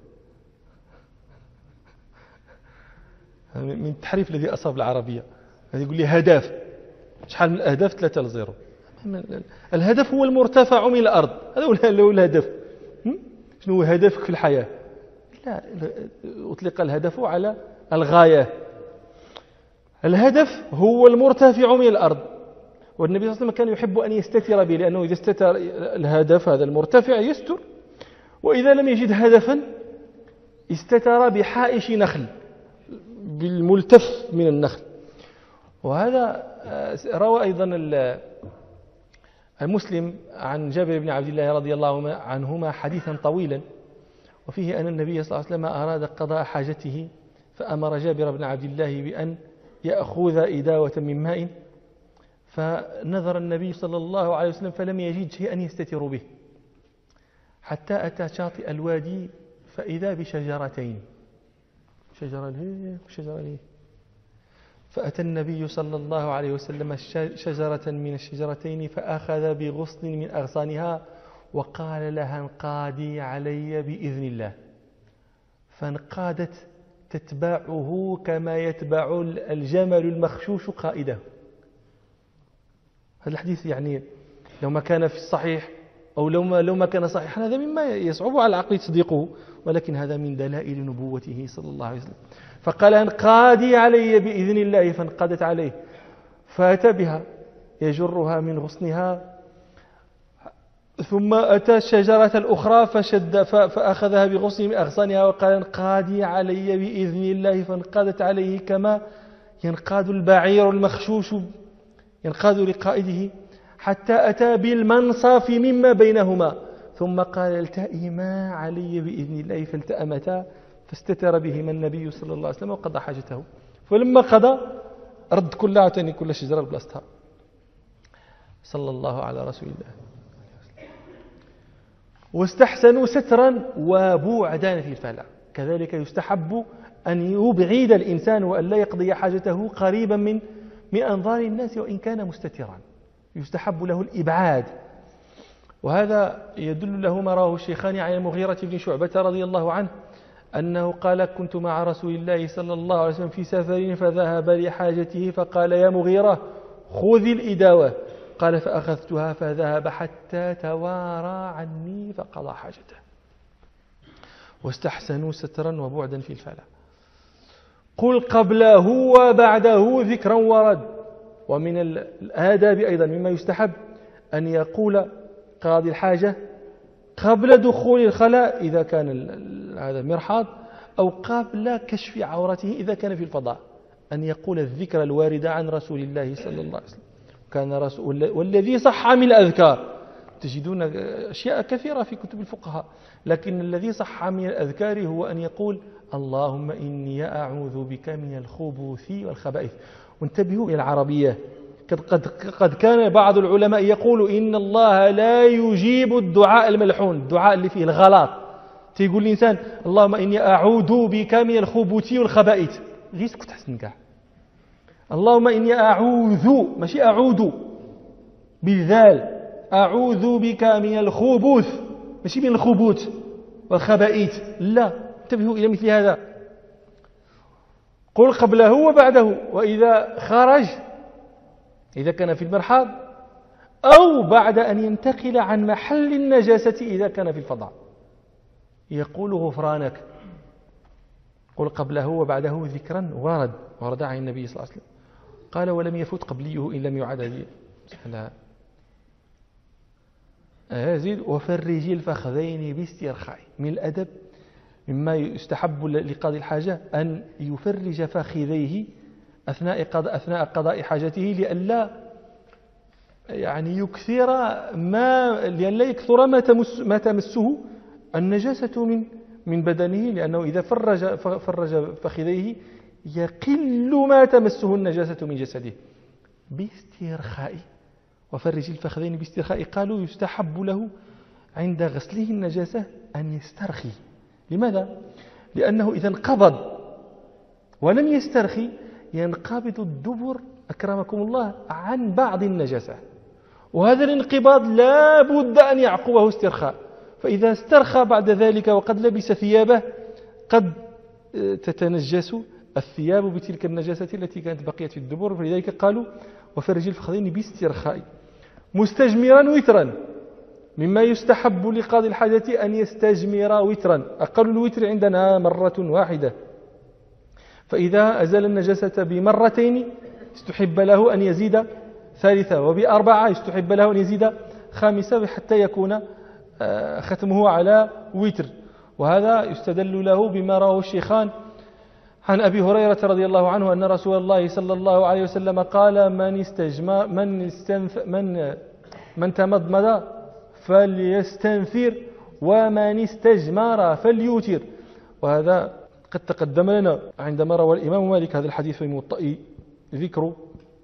من التحريف الذي أصاب العربية، يقول لي هدف، شحال من الأهداف 3-0. الهدف هو المرتفع من الأرض، هذا هو الهدف. شنو هو هدفك في الحياة؟ لا، أطلق الهدف على الغاية. الهدف هو المرتفع من الأرض، والنبي صلى الله عليه وسلم كان يحب أن يستتر به، لأنه إذا استتر الهدف هذا المرتفع يستر، وإذا لم يجد هدفا استتر بحائش نخل، بالملتف من النخل. وهذا روى أيضا المسلم عن جابر بن عبد الله رضي الله عنهما حديثا طويلا، وفيه أن النبي صلى الله عليه وسلم أراد قضاء حاجته فأمر جابر بن عبد الله بأن يأخذ إداوة من ماء، فنظر النبي صلى الله عليه وسلم فلم يجد شيئا يستتر به، حتى أتى شاطئ الوادي فإذا بشجرتين، شجرة ليه، فأتى النبي صلى الله عليه وسلم شجرة من الشجرتين فأخذ بغصن من أغصانها وقال لها انقادي علي بإذن الله، فانقادت تتبعه كما يتبع الجمل المخشوش قائده. هذا الحديث يعني لو ما كان في الصحيح أو لو ما كان صحيحا هذا مما يصعب على العقل تصديقه، ولكن هذا من دلائل نبوته صلى الله عليه وسلم. فقال انقادي علي بإذن الله، فانقادت عليه، فأتى بها يجرها من غصنها، ثم أتى الشجرة الأخرى فأخذها بغصن من أغصانها وقال انقادي علي بإذن الله، فانقادت عليه كما ينقاد البعير المخشوش ينقاد لقائده، حتى أتى بالمنصف مما بينهما، ثم قال التئما علي بإذن الله، فالتأمتا فاستتر بهما النبي صلى الله عليه وسلم وقضى حاجته. فلما قضى رد كل شجرة بلاصتها صلى الله على رسول الله. واستحسنوا سترا وبعدا في الفلاة، كذلك يستحب أن يبعد الإنسان وأن لا يقضي حاجته قريبا من أنظار الناس وإن كان مستترا، يستحب له الإبعاد. وهذا يدل له ما رواه الشيخان عن المغيرة بن شعبة رضي الله عنه أنه قال كنت مع رسول الله صلى الله عليه وسلم في سفر فذهب لحاجته فقال يا مغيرة خذ الإداوة، قال فأخذتها فذهب حتى توارى عني فقضى حاجته. واستحسنوا سترا وبعدا في الفلاة. قل قبله وبعده ذكرا ورد. ومن الآداب أيضا مما يستحب أن يقول قاضي الحاجة قبل دخول الخلاء إذا كان هذا مرحاض، أو قبل كشف عورته إذا كان في الفضاء، أن يقول الذكر الواردة عن رسول الله صلى الله عليه وسلم. كان رسول والذي صح من الأذكار، تجدون أشياء كثيرة في كتب الفقهاء، لكن الذي صح من الأذكار هو أن يقول اللهم إني أعوذ بك من الخبث والخبائث. وانتبهوا إلى العربية، قد كان بعض العلماء يقول إن الله لا يجيب الدعاء الملحون، الدعاء اللي فيه الغلط. تيقول الإنسان اللهم إني أعوذ بك من الخبث والخبائث، غير سكت حسن كاع. اللهم إني أعوذ، ماشي أعوذ بالذال، أعوذ بك من الخبث، ماشي من الخبث والخبائث، لا. انتبهوا إلى مثل هذا. قل قبله وبعده، وإذا خرج إذا كان في المرحاض، أو بعد أن ينتقل عن محل النجاسة إذا كان في الفضاء، يقول غفرانك. قل قبله وبعده ذكرا ورد عن النبي صلى الله عليه وسلم. قال ولم يفوت قبليه إن لم يعد هذه. أزيد وفرج الفخذين باسترخاء. من الأدب مما يستحب لقاضي الحاجة أن يفرج فخذيه أثناء قضاء حاجته، لئلا يعني يكثر لئلا يكثر ما تمسه النجاسة من بدنه، لأنه إذا فرج فخذيه يقل ما تمسه النجاسة من جسده. باسترخاء، وفرج الفخذين باسترخاء. قالوا يستحب له عند غسله النجاسة أن يسترخي. لماذا؟ لأنه إذا انقبض ولم يسترخي ينقبض الدبر أكرمكم الله عن بعض النجاسة، وهذا الانقباض لا بد أن يعقبه استرخاء. فإذا استرخى بعد ذلك وقد لبس ثيابه قد تتنجس الثياب بتلك النجاسة التي كانت بقيت في الدبر. فلذلك قالوا وفرج الفخذين باسترخاء. مستجمرا وترا، مما يستحب لقاضي الحاجة أن يستجمر وترا. أقل الوتر عندنا مرة واحدة، فإذا أزال النجاسة بمرتين استحب له أن يزيد ثالثة، وبأربعة استحب له أن يزيد خامسة، حتى يكون ختمه على وتر. وهذا يستدل له بما رواه الشيخان عن أبي هريرة رضي الله عنه أن رسول الله صلى الله عليه وسلم قال من تمضمض فليستنثر ومن استجمر فليوتر. وهذا قد تقدم لنا عندما روى الإمام مالك هذا الحديث في الموطأ ذكر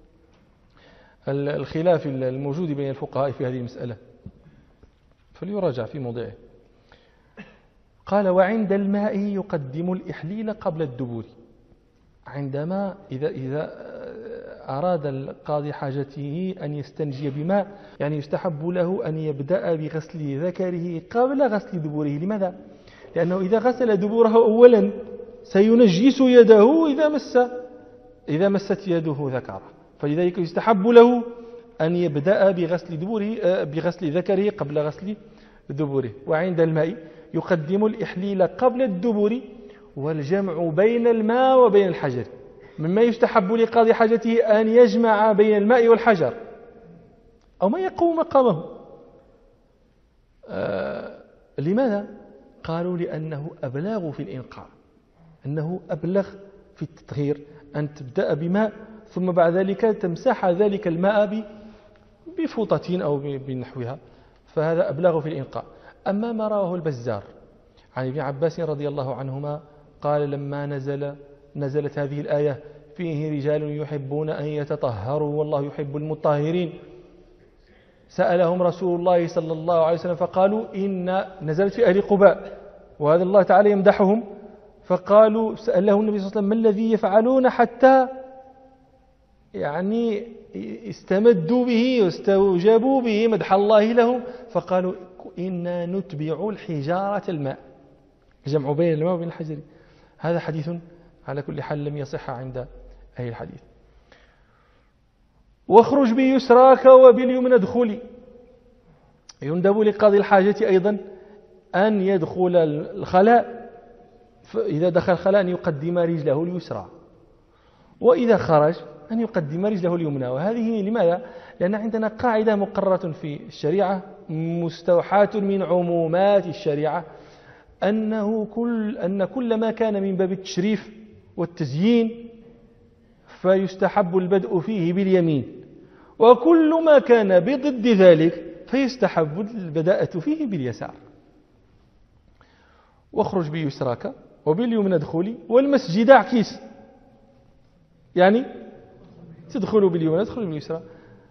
الخلاف الموجود بين الفقهاء في هذه المسألة، فليراجع في موضعه. قال وعند الماء يقدم الإحليل قبل الدبور. عندما إذا أراد القاضي حاجته أن يستنجي بماء، يعني يستحب له أن يبدأ بغسل ذكره قبل غسل دبوره. لماذا؟ لأنه إذا غسل دبوره أولا سينجس يده إذا مست يده ذكره، فلذلك يستحب له أن يبدأ بغسل ذكره قبل غسل دبوره. وعند الماء يقدم الإحليل قبل الدبور، والجمع بين الماء وبين الحجر. مما يستحب لقاضي حاجته أن يجمع بين الماء والحجر أو ما يقوم مقامه. لماذا؟ قالوا لأنه أبلغ في الإنقاء، أنه أبلغ في التطهير أن تبدأ بماء ثم بعد ذلك تمسح ذلك الماء بفوطة أو بنحوها، فهذا أبلغ في الإنقاء. أما ما رواه البزار عن ابن عباس رضي الله عنهما قال لما نزلت هذه الآية فيه رجال يحبون أن يتطهروا والله يحب المطهرين، سألهم رسول الله صلى الله عليه وسلم فقالوا إن نزلت في أهل قباء، وهذا الله تعالى يمدحهم، فقالوا سأله النبي صلى الله عليه وسلم ما الذي يفعلون حتى يعني استمدوا به واستوجبوا به مدح الله لهم، فقالوا إنا نتبع الحجارة الماء، جمع بين الماء وبين الحجر. هذا حديث على كل حال لم يصح عند أهل الحديث. واخرج بيسراك وباليمنى ادخلي. يندب لقاضي الحاجة أيضا أن يدخل الخلاء، إذا دخل الخلاء أن يقدم رجله اليسرى وإذا خرج أن يقدم رجله اليمنى. وهذه لماذا؟ لأن عندنا قاعدة مقررة في الشريعة مستوحاة من عمومات الشريعة أن كل ما كان من باب التشريف والتزيين فيستحب البدء فيه باليمين، وكل ما كان بضد ذلك فيستحب البداءة فيه باليسار. واخرج بيسراك وباليمنى ادخلي والمسجد اعكس، يعني تدخل باليمنى تدخل باليسرى.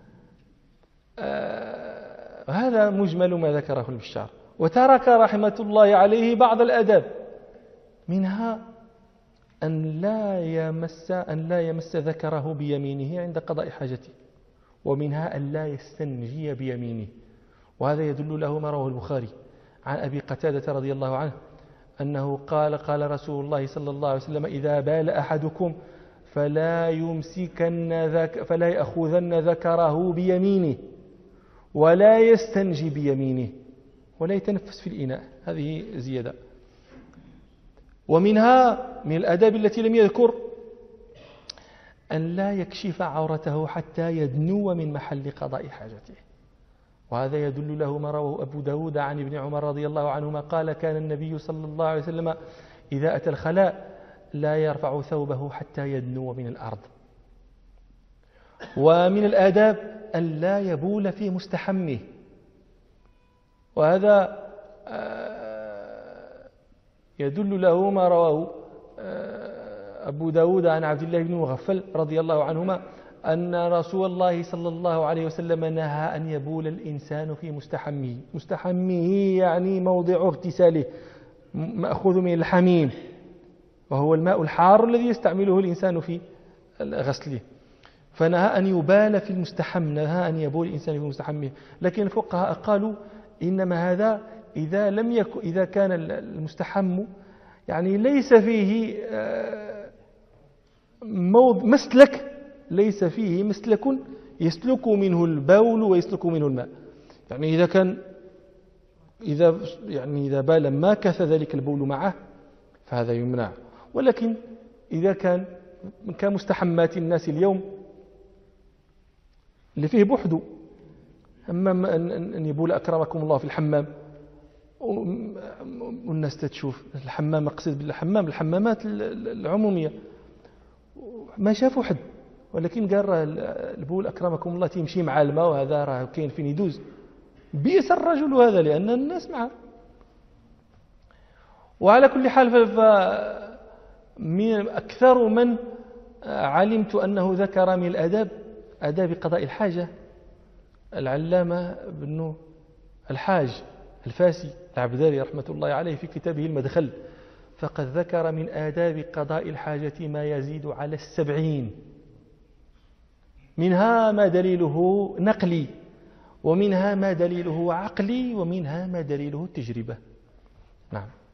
هذا مجمل ما ذكره البشار. وترك رحمة الله عليه بعض الآداب، منها أن لا يمس ذكره بيمينه عند قضاء حاجته، ومنها أن لا يستنجي بيمينه. وهذا يدل له ما رواه البخاري عن أبي قتادة رضي الله عنه أنه قال رسول الله صلى الله عليه وسلم: إذا بال أحدكم فلا يأخذن ذكره بيمينه ولا يستنجي بيمينه ولا يتنفس في الإناء. هذه زيادة. ومنها من الآداب التي لم يذكر أن لا يكشف عورته حتى يدنو من محل قضاء حاجته. وهذا يدل له ما رواه أبو داود عن ابن عمر رضي الله عنهما قال: كان النبي صلى الله عليه وسلم إذا أتى الخلاء لا يرفع ثوبه حتى يدنو من الأرض. ومن الآداب أن لا يبول في مستحمه، وهذا يدل له ما رواه أبو داود عن عبد الله بن مغفل رضي الله عنهما أن رسول الله صلى الله عليه وسلم نهى أن يبول الإنسان في مستحمه. مستحمه يعني موضع اغتساله، مأخوذ من الحميم، وهو الماء الحار الذي يستعمله الإنسان في غسله. فنهى أن يبال في المستحم، نهى أن يبول الإنسان في مستحمه. لكن الفقهاء قالوا إنما هذا إذا كان المستحم يعني ليس فيه مسلك، ليس فيه مسلك يسلك منه البول ويسلك منه الماء. يعني إذا بال ما كث ذلك البول معه فهذا يمنع. ولكن إذا كان كمستحمات الناس اليوم اللي فيه بحد، أما أن يبول أكرمكم الله في الحمام والناس تشوف الحمام، أقصد الحمامات العمومية، ما شافوا حد، ولكن قال البول أكرمكم الله تمشي مع الماء، وهذا راه كاين فين يدوز. بئس الرجل هذا، لأن الناس معه. وعلى كل حال أكثر من علمت أنه ذكر من الآداب آداب قضاء الحاجة العلامة بن الحاج الفاسي العبداري رحمة الله عليه في كتابه المدخل، فقد ذكر من آداب قضاء الحاجة ما يزيد على 70، منها ما دليله نقلي، ومنها ما دليله عقلي، ومنها ما دليله تجربة. نعم.